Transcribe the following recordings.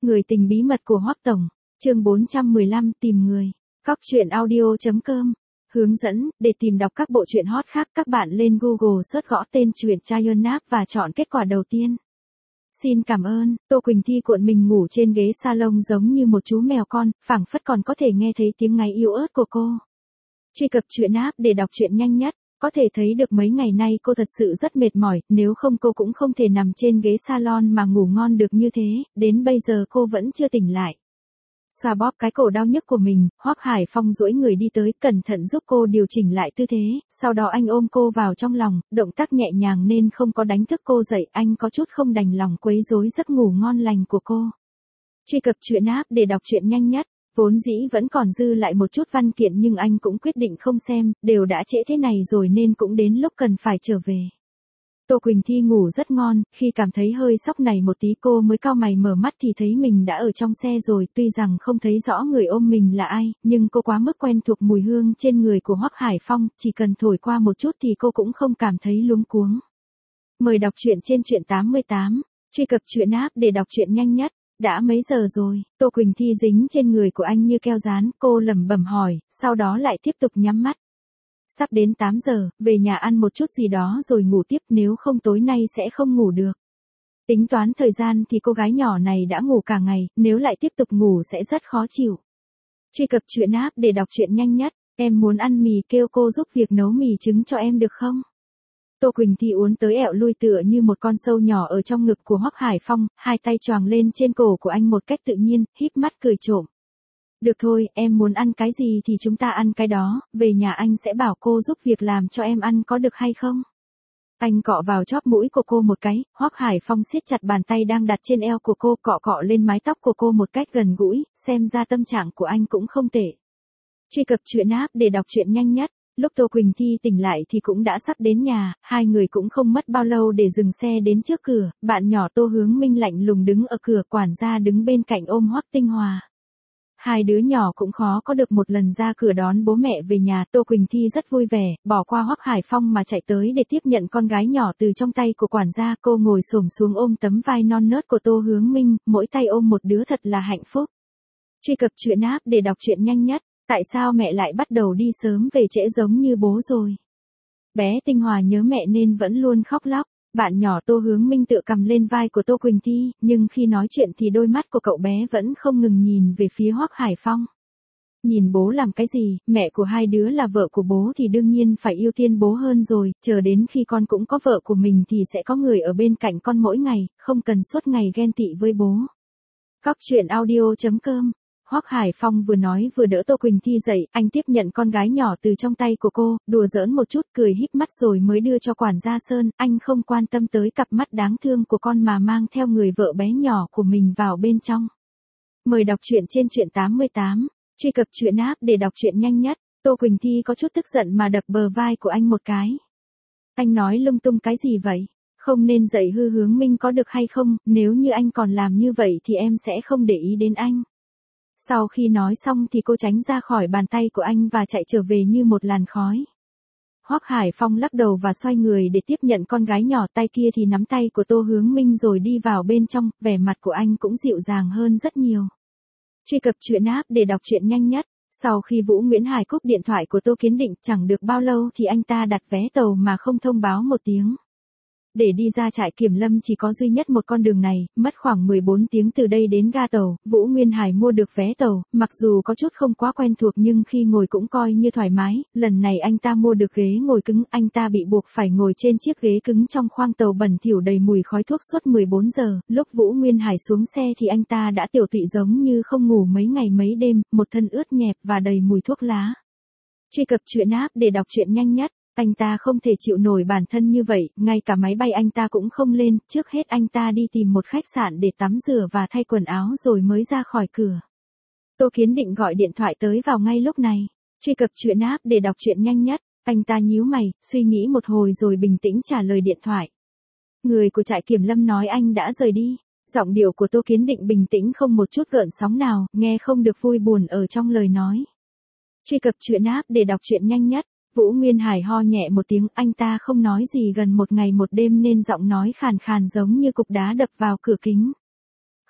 Người tình bí mật của Hoắc Tổng, chương 415 tìm người. Cóc truyện audio.com. Hướng dẫn, để tìm đọc các bộ truyện hot khác các bạn lên Google search gõ tên truyện Chayonap và chọn kết quả đầu tiên. Xin cảm ơn, Tô Quỳnh Thi cuộn mình ngủ trên ghế salon giống như một chú mèo con, phảng phất còn có thể nghe thấy tiếng ngáy yếu ớt của cô. Truy cập truyện app để đọc truyện nhanh nhất. Có thể thấy được mấy ngày nay cô thật sự rất mệt mỏi, nếu không cô cũng không thể nằm trên ghế salon mà ngủ ngon được như thế, đến bây giờ cô vẫn chưa tỉnh lại. Xoa bóp cái cổ đau nhức của mình, Hoắc Hải Phong duỗi người đi tới, cẩn thận giúp cô điều chỉnh lại tư thế, sau đó anh ôm cô vào trong lòng, động tác nhẹ nhàng nên không có đánh thức cô dậy, anh có chút không đành lòng quấy rối giấc ngủ ngon lành của cô. Truy cập truyện app để đọc truyện nhanh nhất. Vốn dĩ vẫn còn dư lại một chút văn kiện nhưng anh cũng quyết định không xem, đều đã trễ thế này rồi nên cũng đến lúc cần phải trở về. Tô Quỳnh Thi ngủ rất ngon, khi cảm thấy hơi sốc này một tí cô mới cau mày mở mắt thì thấy mình đã ở trong xe rồi, tuy rằng không thấy rõ người ôm mình là ai, nhưng cô quá mức quen thuộc mùi hương trên người của Hoắc Hải Phong, chỉ cần thổi qua một chút thì cô cũng không cảm thấy luống cuống. Mời đọc truyện trên truyện 88, truy cập truyện app để đọc truyện nhanh nhất. Đã mấy giờ rồi? Tô Quỳnh Thi dính trên người của anh như keo dán, cô lẩm bẩm hỏi, sau đó lại tiếp tục nhắm mắt. Sắp đến 8 giờ, về nhà ăn một chút gì đó rồi ngủ tiếp, nếu không tối nay sẽ không ngủ được. Tính toán thời gian thì cô gái nhỏ này đã ngủ cả ngày, nếu lại tiếp tục ngủ sẽ rất khó chịu. Truy cập truyện app để đọc truyện nhanh nhất. Em muốn ăn mì, kêu cô giúp việc nấu mì trứng cho em được không? Tô Quỳnh Thi uốn tới ẹo lui tựa như một con sâu nhỏ ở trong ngực của Hoắc Hải Phong, hai tay choàng lên trên cổ của anh một cách tự nhiên, híp mắt cười trộm. Được thôi, em muốn ăn cái gì thì chúng ta ăn cái đó, về nhà anh sẽ bảo cô giúp việc làm cho em ăn có được hay không? Anh cọ vào chóp mũi của cô một cái, Hoắc Hải Phong siết chặt bàn tay đang đặt trên eo của cô, cọ cọ lên mái tóc của cô một cách gần gũi, xem ra tâm trạng của anh cũng không tệ. Truy cập truyện app để đọc truyện nhanh nhất. Lúc Tô Quỳnh Thi tỉnh lại thì cũng đã sắp đến nhà, hai người cũng không mất bao lâu để dừng xe đến trước cửa, bạn nhỏ Tô Hướng Minh lạnh lùng đứng ở cửa, quản gia đứng bên cạnh ôm Hoắc Tinh Hòa. Hai đứa nhỏ cũng khó có được một lần ra cửa đón bố mẹ về nhà, Tô Quỳnh Thi rất vui vẻ, bỏ qua Hoắc Hải Phong mà chạy tới để tiếp nhận con gái nhỏ từ trong tay của quản gia, cô ngồi xổm xuống ôm tấm vai non nớt của Tô Hướng Minh, mỗi tay ôm một đứa thật là hạnh phúc. Truy cập truyện app để đọc truyện nhanh nhất. Tại sao mẹ lại bắt đầu đi sớm về trễ giống như bố rồi? Bé Tinh Hòa nhớ mẹ nên vẫn luôn khóc lóc. Bạn nhỏ Tô Hướng Minh tựa cầm lên vai của Tô Quỳnh Thi, nhưng khi nói chuyện thì đôi mắt của cậu bé vẫn không ngừng nhìn về phía Hoắc Hải Phong. Nhìn bố làm cái gì, mẹ của hai đứa là vợ của bố thì đương nhiên phải ưu tiên bố hơn rồi, chờ đến khi con cũng có vợ của mình thì sẽ có người ở bên cạnh con mỗi ngày, không cần suốt ngày ghen tị với bố. Cóc truyện audio.com. Hoắc Hải Phong vừa nói vừa đỡ Tô Quỳnh Thi dậy, anh tiếp nhận con gái nhỏ từ trong tay của cô, đùa giỡn một chút cười híp mắt rồi mới đưa cho quản gia Sơn, anh không quan tâm tới cặp mắt đáng thương của con mà mang theo người vợ bé nhỏ của mình vào bên trong. Mời đọc truyện trên truyện 88, truy cập truyện app để đọc truyện nhanh nhất. Tô Quỳnh Thi có chút tức giận mà đập bờ vai của anh một cái. Anh nói lung tung cái gì vậy? Không nên dạy hư Hướng Minh có được hay không, nếu như anh còn làm như vậy thì em sẽ không để ý đến anh. Sau khi nói xong thì cô tránh ra khỏi bàn tay của anh và chạy trở về như một làn khói. Hoắc Hải Phong lắc đầu và xoay người để tiếp nhận con gái nhỏ, tay kia thì nắm tay của Tô Hướng Minh rồi đi vào bên trong, vẻ mặt của anh cũng dịu dàng hơn rất nhiều. Truy cập truyện app để đọc truyện nhanh nhất. Sau khi Vũ Nguyễn Hải cúp điện thoại của Tô Kiến Định chẳng được bao lâu thì anh ta đặt vé tàu mà không thông báo một tiếng. Để đi ra trại Kiểm Lâm chỉ có duy nhất một con đường này, mất khoảng 14 tiếng từ đây đến ga tàu, Vũ Nguyên Hải mua được vé tàu, mặc dù có chút không quá quen thuộc nhưng khi ngồi cũng coi như thoải mái, lần này anh ta mua được ghế ngồi cứng, anh ta bị buộc phải ngồi trên chiếc ghế cứng trong khoang tàu bẩn thỉu đầy mùi khói thuốc suốt 14 giờ, lúc Vũ Nguyên Hải xuống xe thì anh ta đã tiểu tụy giống như không ngủ mấy ngày mấy đêm, một thân ướt nhẹp và đầy mùi thuốc lá. Truy cập truyện app để đọc truyện nhanh nhất. Anh ta không thể chịu nổi bản thân như vậy, ngay cả máy bay anh ta cũng không lên, trước hết anh ta đi tìm một khách sạn để tắm rửa và thay quần áo rồi mới ra khỏi cửa. Tô Kiến Định gọi điện thoại tới vào ngay lúc này. Truy cập truyện app để đọc truyện nhanh nhất. Anh ta nhíu mày, suy nghĩ một hồi rồi bình tĩnh trả lời điện thoại. Người của trại Kiểm Lâm nói anh đã rời đi. Giọng điệu của Tô Kiến Định bình tĩnh không một chút gợn sóng nào, nghe không được vui buồn ở trong lời nói. Truy cập truyện app để đọc truyện nhanh nhất. Vũ Nguyên Hải ho nhẹ một tiếng, anh ta không nói gì gần một ngày một đêm nên giọng nói khàn khàn giống như cục đá đập vào cửa kính.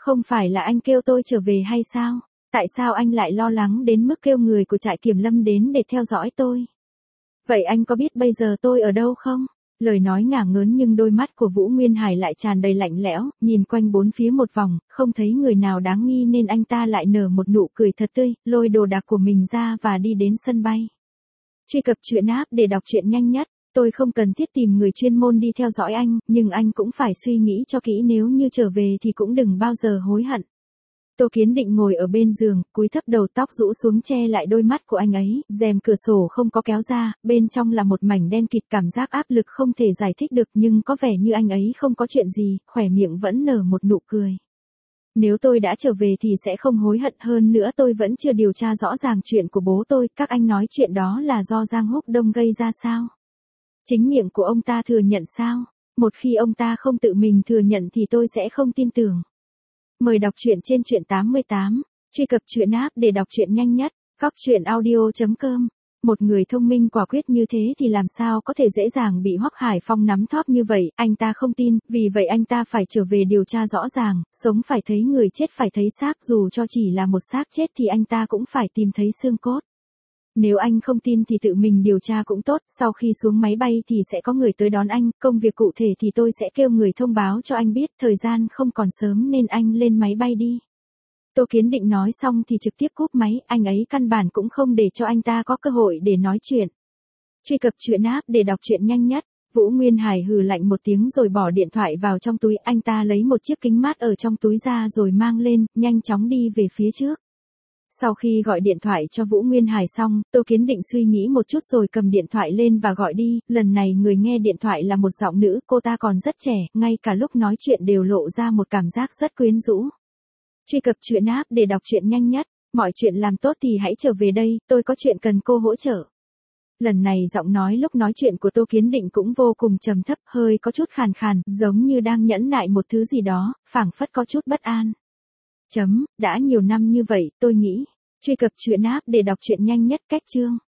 Không phải là anh kêu tôi trở về hay sao? Tại sao anh lại lo lắng đến mức kêu người của trại kiểm lâm đến để theo dõi tôi? Vậy anh có biết bây giờ tôi ở đâu không? Lời nói ngả ngớn nhưng đôi mắt của Vũ Nguyên Hải lại tràn đầy lạnh lẽo, nhìn quanh bốn phía một vòng, không thấy người nào đáng nghi nên anh ta lại nở một nụ cười thật tươi, lôi đồ đạc của mình ra và đi đến sân bay. Truy cập truyện app để đọc truyện nhanh nhất. Tôi không cần thiết tìm người chuyên môn đi theo dõi anh, nhưng anh cũng phải suy nghĩ cho kỹ, nếu như trở về thì cũng đừng bao giờ hối hận. Tô Kiến Định ngồi ở bên giường, cúi thấp đầu, tóc rũ xuống che lại đôi mắt của anh ấy, rèm cửa sổ không có kéo ra, bên trong là một mảnh đen kịt, cảm giác áp lực không thể giải thích được, nhưng có vẻ như anh ấy không có chuyện gì, khóe miệng vẫn nở một nụ cười. Nếu tôi đã trở về thì sẽ không hối hận, hơn nữa tôi vẫn chưa điều tra rõ ràng chuyện của bố tôi, các anh nói chuyện đó là do Giang Húc Đông gây ra sao? Chính miệng của ông ta thừa nhận sao? Một khi ông ta không tự mình thừa nhận thì tôi sẽ không tin tưởng. Mời đọc truyện trên truyện 88, truy cập truyện app để đọc truyện nhanh nhất, coctruyện.audio.com. Một người thông minh quả quyết như thế thì làm sao có thể dễ dàng bị Hoắc Hải Phong nắm thóp như vậy, anh ta không tin, vì vậy anh ta phải trở về điều tra rõ ràng, sống phải thấy người, chết phải thấy xác, dù cho chỉ là một xác chết thì anh ta cũng phải tìm thấy xương cốt. Nếu anh không tin thì tự mình điều tra cũng tốt, sau khi xuống máy bay thì sẽ có người tới đón anh, công việc cụ thể thì tôi sẽ kêu người thông báo cho anh biết, thời gian không còn sớm nên anh lên máy bay đi. Tô Kiến Định nói xong thì trực tiếp cúp máy, anh ấy căn bản cũng không để cho anh ta có cơ hội để nói chuyện. Truy cập truyện app để đọc truyện nhanh nhất. Vũ Nguyên Hải hừ lạnh một tiếng rồi bỏ điện thoại vào trong túi, anh ta lấy một chiếc kính mát ở trong túi ra rồi mang lên, nhanh chóng đi về phía trước. Sau khi gọi điện thoại cho Vũ Nguyên Hải xong, Tô Kiến Định suy nghĩ một chút rồi cầm điện thoại lên và gọi đi, lần này người nghe điện thoại là một giọng nữ, cô ta còn rất trẻ, ngay cả lúc nói chuyện đều lộ ra một cảm giác rất quyến rũ. Truy cập truyện app để đọc truyện nhanh nhất, mọi chuyện làm tốt thì hãy trở về đây, tôi có chuyện cần cô hỗ trợ. Lần này giọng nói lúc nói chuyện của Tô Kiến Định cũng vô cùng trầm thấp, hơi có chút khàn khàn, giống như đang nhẫn nại một thứ gì đó, phảng phất có chút bất an. Đã nhiều năm như vậy, tôi nghĩ. Truy cập truyện app để đọc truyện nhanh nhất, cách chương.